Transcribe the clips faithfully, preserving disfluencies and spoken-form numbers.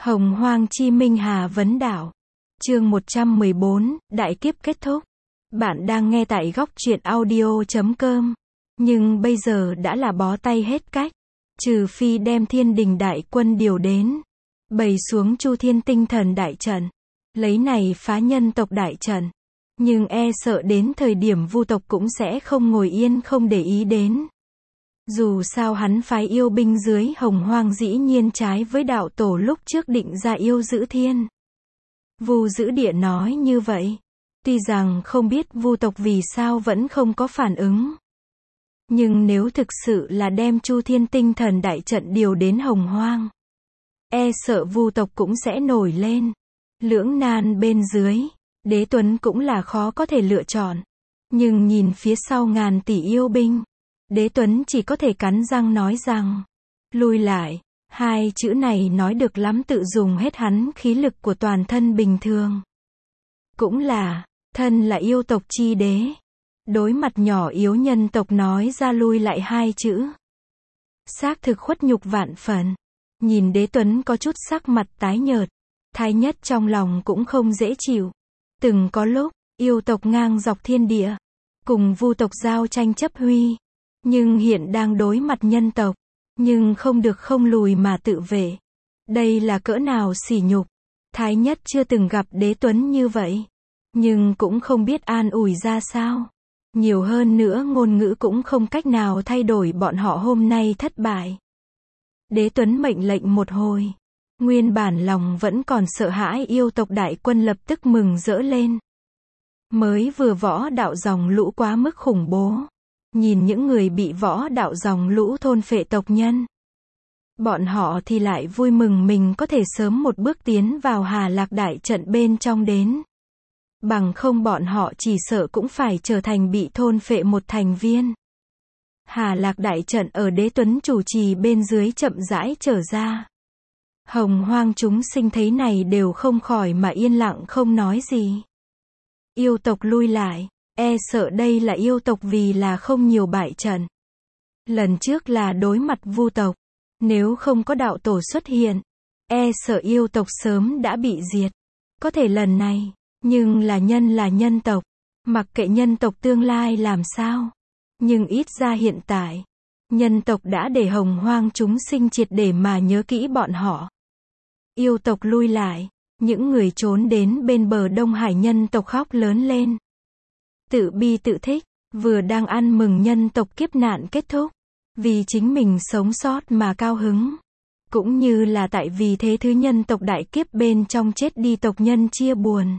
Hồng Hoang Chi Minh Hà Vấn Đảo. Chương một trăm mười bốn, Đại Kiếp kết thúc. Bạn đang nghe tại góc truyện audio chấm com. Nhưng bây giờ đã là bó tay hết cách. Trừ phi đem thiên đình đại quân điều đến. Bày xuống Chu Thiên tinh thần đại trận. Lấy này phá nhân tộc đại trận. Nhưng e sợ đến thời điểm vu tộc cũng sẽ không ngồi yên không để ý đến. Dù sao hắn phái yêu binh dưới Hồng Hoang dĩ nhiên trái với đạo tổ lúc trước định ra yêu giữ thiên. Vu giữ địa nói như vậy. Tuy rằng không biết vu tộc vì sao vẫn không có phản ứng. Nhưng nếu thực sự là đem Chu Thiên tinh thần đại trận điều đến Hồng Hoang. E sợ vu tộc cũng sẽ nổi lên. Lưỡng nan bên dưới. Đế Tuấn cũng là khó có thể lựa chọn. Nhưng nhìn phía sau ngàn tỷ yêu binh. Đế Tuấn chỉ có thể cắn răng nói rằng. Lui lại. Hai chữ này nói được lắm tự dùng hết hắn khí lực của toàn thân bình thường. Cũng là. Thân là yêu tộc chi đế. Đối mặt nhỏ yếu nhân tộc nói ra lui lại hai chữ. Xác thực khuất nhục vạn phần. Nhìn Đế Tuấn có chút sắc mặt tái nhợt. Thái nhất trong lòng cũng không dễ chịu. Từng có lúc, yêu tộc ngang dọc thiên địa. Cùng vu tộc giao tranh chấp huy. Nhưng hiện đang đối mặt nhân tộc. Nhưng không được không lùi mà tự vệ. Đây là cỡ nào sỉ nhục. Thái nhất chưa từng gặp Đế Tuấn như vậy. Nhưng cũng không biết an ủi ra sao. Nhiều hơn nữa ngôn ngữ cũng không cách nào thay đổi bọn họ hôm nay thất bại. Đế Tuấn mệnh lệnh một hồi. Nguyên bản lòng vẫn còn sợ hãi yêu tộc đại quân lập tức mừng rỡ lên. Mới vừa võ đạo dòng lũ quá mức khủng bố. Nhìn những người bị võ đạo dòng lũ thôn phệ tộc nhân. Bọn họ thì lại vui mừng mình có thể sớm một bước tiến vào Hà Lạc đại trận bên trong đến. Bằng không bọn họ chỉ sợ cũng phải trở thành bị thôn phệ một thành viên. Hà Lạc đại trận ở Đế Tuấn chủ trì bên dưới chậm rãi trở ra. Hồng Hoang chúng sinh thấy này đều không khỏi mà yên lặng không nói gì. Yêu tộc lui lại, e sợ đây là yêu tộc vì là không nhiều bại trận. Lần trước là đối mặt vu tộc, nếu không có đạo tổ xuất hiện, e sợ yêu tộc sớm đã bị diệt. Có thể lần này, nhưng là nhân là nhân tộc, mặc kệ nhân tộc tương lai làm sao. Nhưng ít ra hiện tại, nhân tộc đã để Hồng Hoang chúng sinh triệt để mà nhớ kỹ bọn họ. Yêu tộc lui lại, những người trốn đến bên bờ Đông Hải nhân tộc khóc lớn lên. Tự bi tự thích, vừa đang ăn mừng nhân tộc kiếp nạn kết thúc. Vì chính mình sống sót mà cao hứng. Cũng như là tại vì thế thứ nhân tộc đại kiếp bên trong chết đi tộc nhân chia buồn.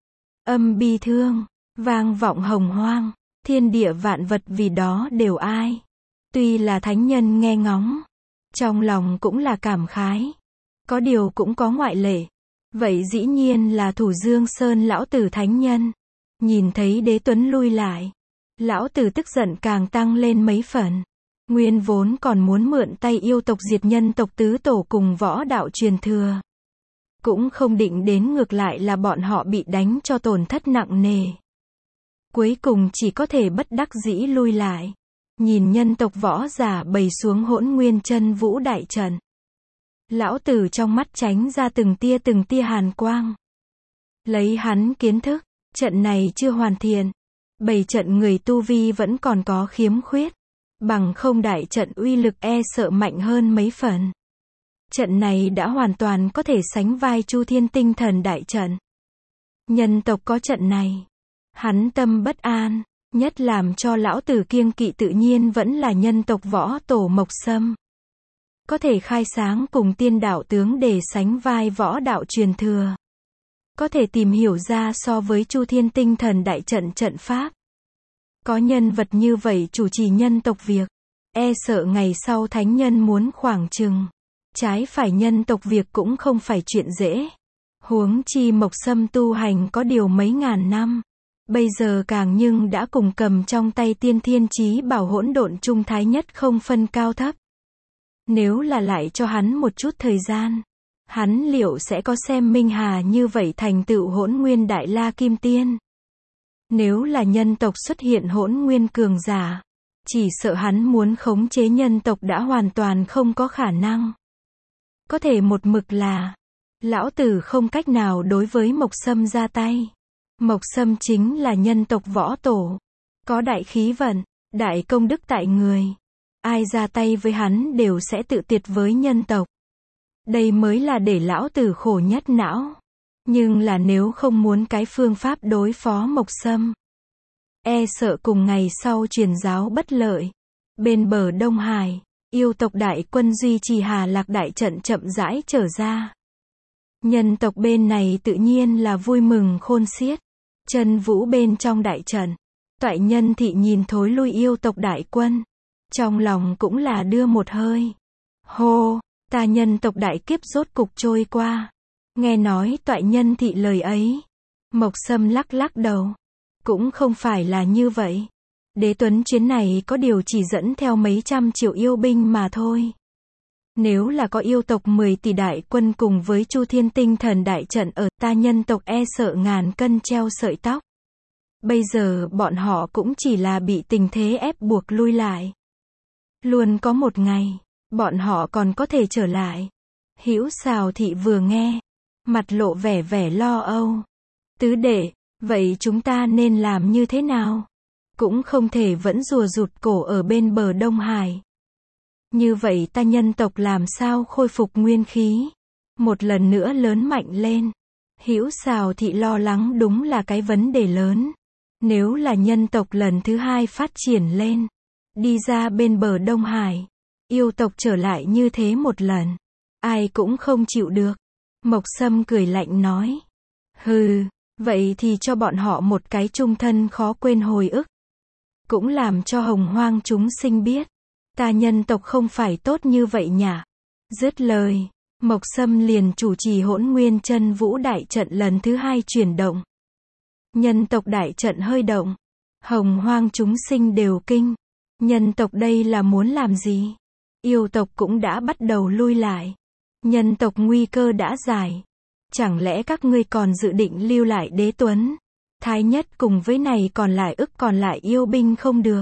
Âm bi thương, vang vọng Hồng Hoang, thiên địa vạn vật vì đó đều ai. Tuy là thánh nhân nghe ngóng, trong lòng cũng là cảm khái. Có điều cũng có ngoại lệ. Vậy dĩ nhiên là Thủ Dương Sơn lão tử thánh nhân. Nhìn thấy Đế Tuấn lui lại. Lão tử tức giận càng tăng lên mấy phần. Nguyên vốn còn muốn mượn tay yêu tộc diệt nhân tộc tứ tổ cùng võ đạo truyền thừa. Cũng không định đến ngược lại là bọn họ bị đánh cho tổn thất nặng nề. Cuối cùng chỉ có thể bất đắc dĩ lui lại. Nhìn nhân tộc võ giả bày xuống Hỗn Nguyên Chân Vũ đại trận. Lão tử trong mắt tránh ra từng tia từng tia hàn quang. Lấy hắn kiến thức, trận này chưa hoàn thiện. Bày trận người tu vi vẫn còn có khiếm khuyết. Bằng không đại trận uy lực e sợ mạnh hơn mấy phần. Trận này đã hoàn toàn có thể sánh vai Chu Thiên tinh thần đại trận. Nhân tộc có trận này. Hắn tâm bất an, nhất làm cho lão tử kiêng kỵ tự nhiên vẫn là nhân tộc võ tổ Mộc Sâm. Có thể khai sáng cùng tiên đạo tướng để sánh vai võ đạo truyền thừa. Có thể tìm hiểu ra so với Chu Thiên tinh thần đại trận trận pháp. Có nhân vật như vậy chủ trì nhân tộc việc. E sợ ngày sau thánh nhân muốn khoảng chừng. Trái phải nhân tộc việc cũng không phải chuyện dễ. Huống chi Mộc Sâm tu hành có điều mấy ngàn năm. Bây giờ càng nhưng đã cùng cầm trong tay tiên thiên chí bảo hỗn độn trung thái nhất không phân cao thấp. Nếu là lại cho hắn một chút thời gian. Hắn liệu sẽ có xem Minh Hà như vậy thành tựu Hỗn Nguyên Đại La Kim Tiên. Nếu là nhân tộc xuất hiện Hỗn Nguyên cường giả. Chỉ sợ hắn muốn khống chế nhân tộc đã hoàn toàn không có khả năng. Có thể một mực là Lão tử không cách nào đối với Mộc Sâm ra tay. Mộc Sâm chính là nhân tộc võ tổ. Có đại khí vận, đại công đức tại người. Ai ra tay với hắn đều sẽ tự tiệt với nhân tộc. Đây mới là để lão tử khổ nhất não. Nhưng là nếu không muốn cái phương pháp đối phó Mộc Sâm, e sợ cùng ngày sau truyền giáo bất lợi. Bên bờ Đông Hải, yêu tộc đại quân duy trì Hà Lạc đại trận chậm rãi trở ra. Nhân tộc bên này tự nhiên là vui mừng khôn xiết. Chân Vũ bên trong đại trận, Toại Nhân Thị nhìn thối lui yêu tộc đại quân, trong lòng cũng là đưa một hơi. Hô, ta nhân tộc đại kiếp rốt cục trôi qua. Nghe nói Toại Nhân Thị lời ấy, Mộc Sâm lắc lắc đầu. Cũng không phải là như vậy. Đế Tuấn chuyến này có điều chỉ dẫn theo mấy trăm triệu yêu binh mà thôi. Nếu là có yêu tộc mười tỷ đại quân cùng với Chu Thiên Tinh Thần đại trận ở, ta nhân tộc e sợ ngàn cân treo sợi tóc. Bây giờ bọn họ cũng chỉ là bị tình thế ép buộc lui lại. Luôn có một ngày, bọn họ còn có thể trở lại. Hữu Sào Thị vừa nghe, mặt lộ vẻ vẻ lo âu. Tứ đệ, vậy chúng ta nên làm như thế nào? Cũng không thể vẫn rùa rụt cổ ở bên bờ Đông Hải. Như vậy ta nhân tộc làm sao khôi phục nguyên khí? Một lần nữa lớn mạnh lên. Hữu Sào Thị lo lắng đúng là cái vấn đề lớn. Nếu là nhân tộc lần thứ hai phát triển lên, đi ra bên bờ Đông Hải, yêu tộc trở lại như thế một lần, ai cũng không chịu được. Mộc Sâm cười lạnh nói. Hừ, vậy thì cho bọn họ một cái chung thân khó quên hồi ức. Cũng làm cho hồng hoang chúng sinh biết, ta nhân tộc không phải tốt như vậy nhỉ. Dứt lời, Mộc Sâm liền chủ trì Hỗn Nguyên Chân Vũ đại trận lần thứ hai chuyển động. Nhân tộc đại trận hơi động, hồng hoang chúng sinh đều kinh. Nhân tộc đây là muốn làm gì? Yêu tộc cũng đã bắt đầu lui lại. Nhân tộc nguy cơ đã giải. Chẳng lẽ các ngươi còn dự định lưu lại Đế Tuấn, Thái Nhất cùng với này còn lại ức còn lại yêu binh không được?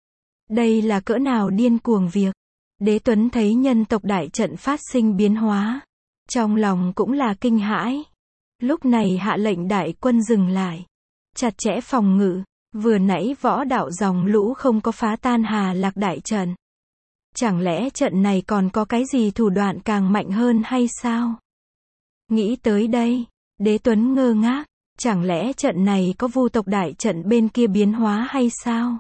Đây là cỡ nào điên cuồng việc. Đế Tuấn thấy nhân tộc đại trận phát sinh biến hóa, trong lòng cũng là kinh hãi. Lúc này hạ lệnh đại quân dừng lại, chặt chẽ phòng ngự. Vừa nãy võ đạo dòng lũ không có phá tan Hà Lạc đại trận. Chẳng lẽ trận này còn có cái gì thủ đoạn càng mạnh hơn hay sao? Nghĩ tới đây, Đế Tuấn ngơ ngác. Chẳng lẽ trận này có Vu tộc đại trận bên kia biến hóa hay sao?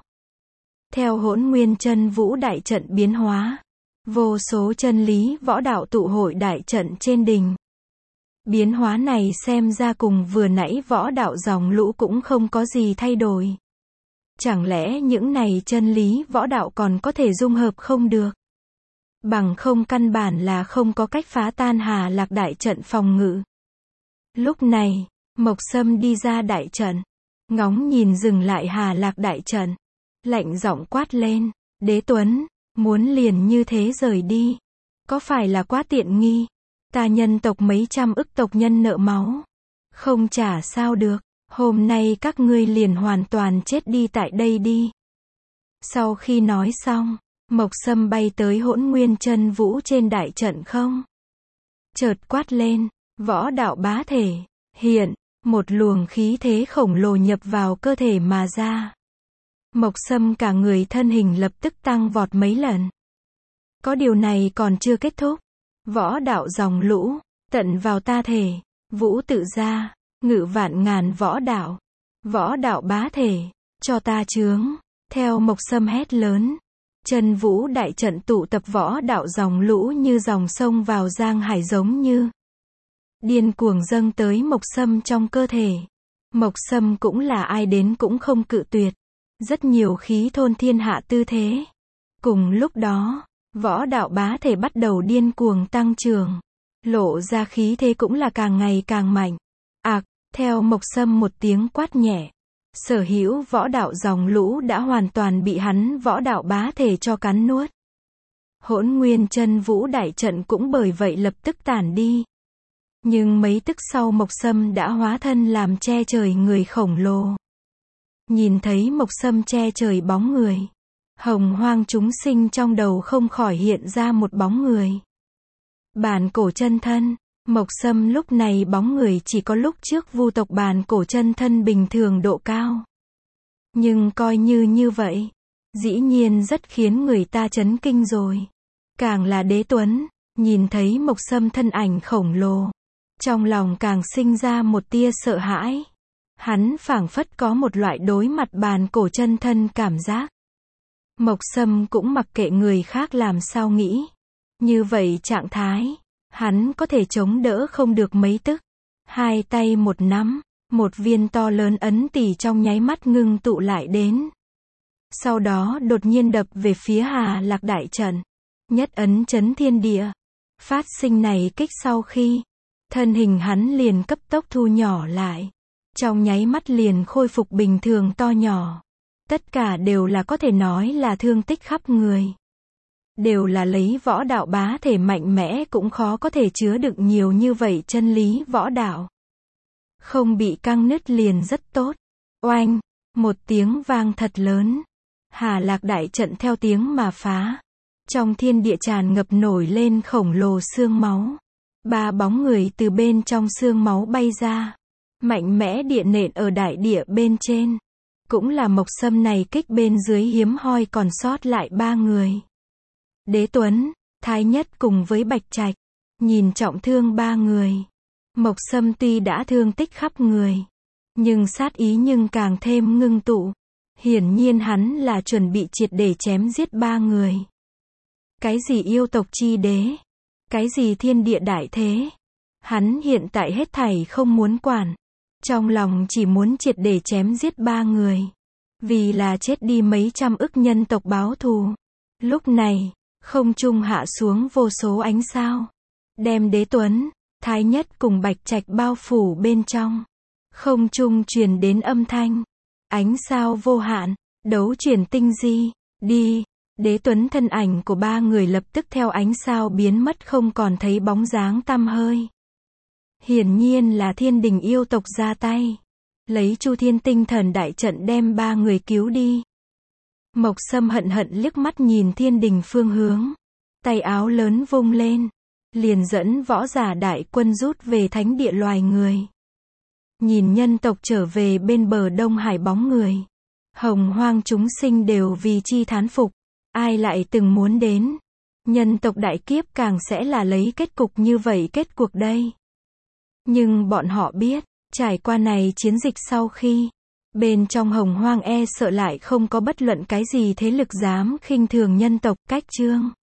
Theo Hỗn Nguyên Chân Vũ đại trận biến hóa, vô số chân lý võ đạo tụ hội đại trận trên đỉnh. Biến hóa này xem ra cùng vừa nãy võ đạo dòng lũ cũng không có gì thay đổi. Chẳng lẽ những này chân lý võ đạo còn có thể dung hợp không được? Bằng không căn bản là không có cách phá tan Hà Lạc đại trận phòng ngự. Lúc này, Mộc Sâm đi ra đại trận, ngóng nhìn dừng lại Hà Lạc đại trận, lạnh giọng quát lên. Đế Tuấn, muốn liền như thế rời đi, có phải là quá tiện nghi? Ta nhân tộc mấy trăm ức tộc nhân nợ máu, không trả sao được. Hôm nay các ngươi liền hoàn toàn chết đi tại đây đi. Sau khi nói xong, Mộc Sâm bay tới Hỗn Nguyên Chân Vũ trên đại trận không. Chợt quát lên, võ đạo bá thể, hiện, một luồng khí thế khổng lồ nhập vào cơ thể mà ra. Mộc Sâm cả người thân hình lập tức tăng vọt mấy lần. Có điều này còn chưa kết thúc. Võ đạo dòng lũ, tận vào ta thể, vũ tự ra. Ngự vạn ngàn võ đạo, võ đạo bá thể, cho ta chướng. Theo Mộc Sâm hét lớn, Chân Vũ đại trận tụ tập võ đạo dòng lũ như dòng sông vào giang hải giống như điên cuồng dâng tới Mộc Sâm trong cơ thể. Mộc Sâm cũng là ai đến cũng không cự tuyệt, rất nhiều khí thôn thiên hạ tư thế. Cùng lúc đó, võ đạo bá thể bắt đầu điên cuồng tăng trưởng, lộ ra khí thế cũng là càng ngày càng mạnh. Ạc, theo Mộc Sâm một tiếng quát nhẹ, sở hữu võ đạo dòng lũ đã hoàn toàn bị hắn võ đạo bá thể cho cắn nuốt. Hỗn Nguyên Chân Vũ đại trận cũng bởi vậy lập tức tản đi. Nhưng mấy tức sau Mộc Sâm đã hóa thân làm che trời người khổng lồ. Nhìn thấy Mộc Sâm che trời bóng người, hồng hoang chúng sinh trong đầu không khỏi hiện ra một bóng người. Bản cổ chân thân. Mộc Sâm lúc này bóng người chỉ có lúc trước Vu tộc bàn cổ chân thân bình thường độ cao. Nhưng coi như như vậy, dĩ nhiên rất khiến người ta chấn kinh rồi. Càng là Đế Tuấn, nhìn thấy Mộc Sâm thân ảnh khổng lồ, trong lòng càng sinh ra một tia sợ hãi. Hắn phảng phất có một loại đối mặt bàn cổ chân thân cảm giác. Mộc Sâm cũng mặc kệ người khác làm sao nghĩ. Như vậy trạng thái, hắn có thể chống đỡ không được mấy tức. Hai tay một nắm, một viên to lớn ấn tỷ trong nháy mắt ngưng tụ lại đến. Sau đó đột nhiên đập về phía Hà Lạc đại trận. Nhất ấn chấn thiên địa. Phát sinh này kích sau khi, thân hình hắn liền cấp tốc thu nhỏ lại. Trong nháy mắt liền khôi phục bình thường to nhỏ. Tất cả đều là có thể nói là thương tích khắp người. Đều là lấy võ đạo bá thể mạnh mẽ cũng khó có thể chứa đựng nhiều như vậy chân lý võ đạo. Không bị căng nứt liền rất tốt. Oanh, một tiếng vang thật lớn. Hà Lạc đại trận theo tiếng mà phá. Trong thiên địa tràn ngập nổi lên khổng lồ xương máu. Ba bóng người từ bên trong xương máu bay ra. Mạnh mẽ địa nện ở đại địa bên trên. Cũng là Mộc Sâm này kích bên dưới hiếm hoi còn sót lại ba người. Đế Tuấn, Thái Nhất cùng với Bạch Trạch. Nhìn trọng thương ba người. Mộc Sâm tuy đã thương tích khắp người. Nhưng sát ý nhưng càng thêm ngưng tụ. Hiển nhiên hắn là chuẩn bị triệt để chém giết ba người. Cái gì yêu tộc chi đế? Cái gì thiên địa đại thế? Hắn hiện tại hết thảy không muốn quản. Trong lòng chỉ muốn triệt để chém giết ba người. Vì là chết đi mấy trăm ức nhân tộc báo thù. Lúc này, không trung hạ xuống vô số ánh sao. Đem Đế Tuấn, Thái Nhất cùng Bạch Trạch bao phủ bên trong. Không trung truyền đến âm thanh. Ánh sao vô hạn, đấu chuyển tinh di, đi. Đế Tuấn thân ảnh của ba người lập tức theo ánh sao biến mất không còn thấy bóng dáng tăm hơi. Hiển nhiên là thiên đình yêu tộc ra tay. Lấy Chu Thiên tinh thần đại trận đem ba người cứu đi. Mộc Sâm hận hận liếc mắt nhìn thiên đình phương hướng. Tay áo lớn vung lên. Liền dẫn võ giả đại quân rút về thánh địa loài người. Nhìn nhân tộc trở về bên bờ Đông Hải bóng người. Hồng hoang chúng sinh đều vì chi thán phục. Ai lại từng muốn đến. Nhân tộc đại kiếp càng sẽ là lấy kết cục như vậy kết cuộc đây. Nhưng bọn họ biết, trải qua này chiến dịch sau khi, bên trong hồng hoang e sợ lại không có bất luận cái gì thế lực dám khinh thường nhân tộc. Cách chương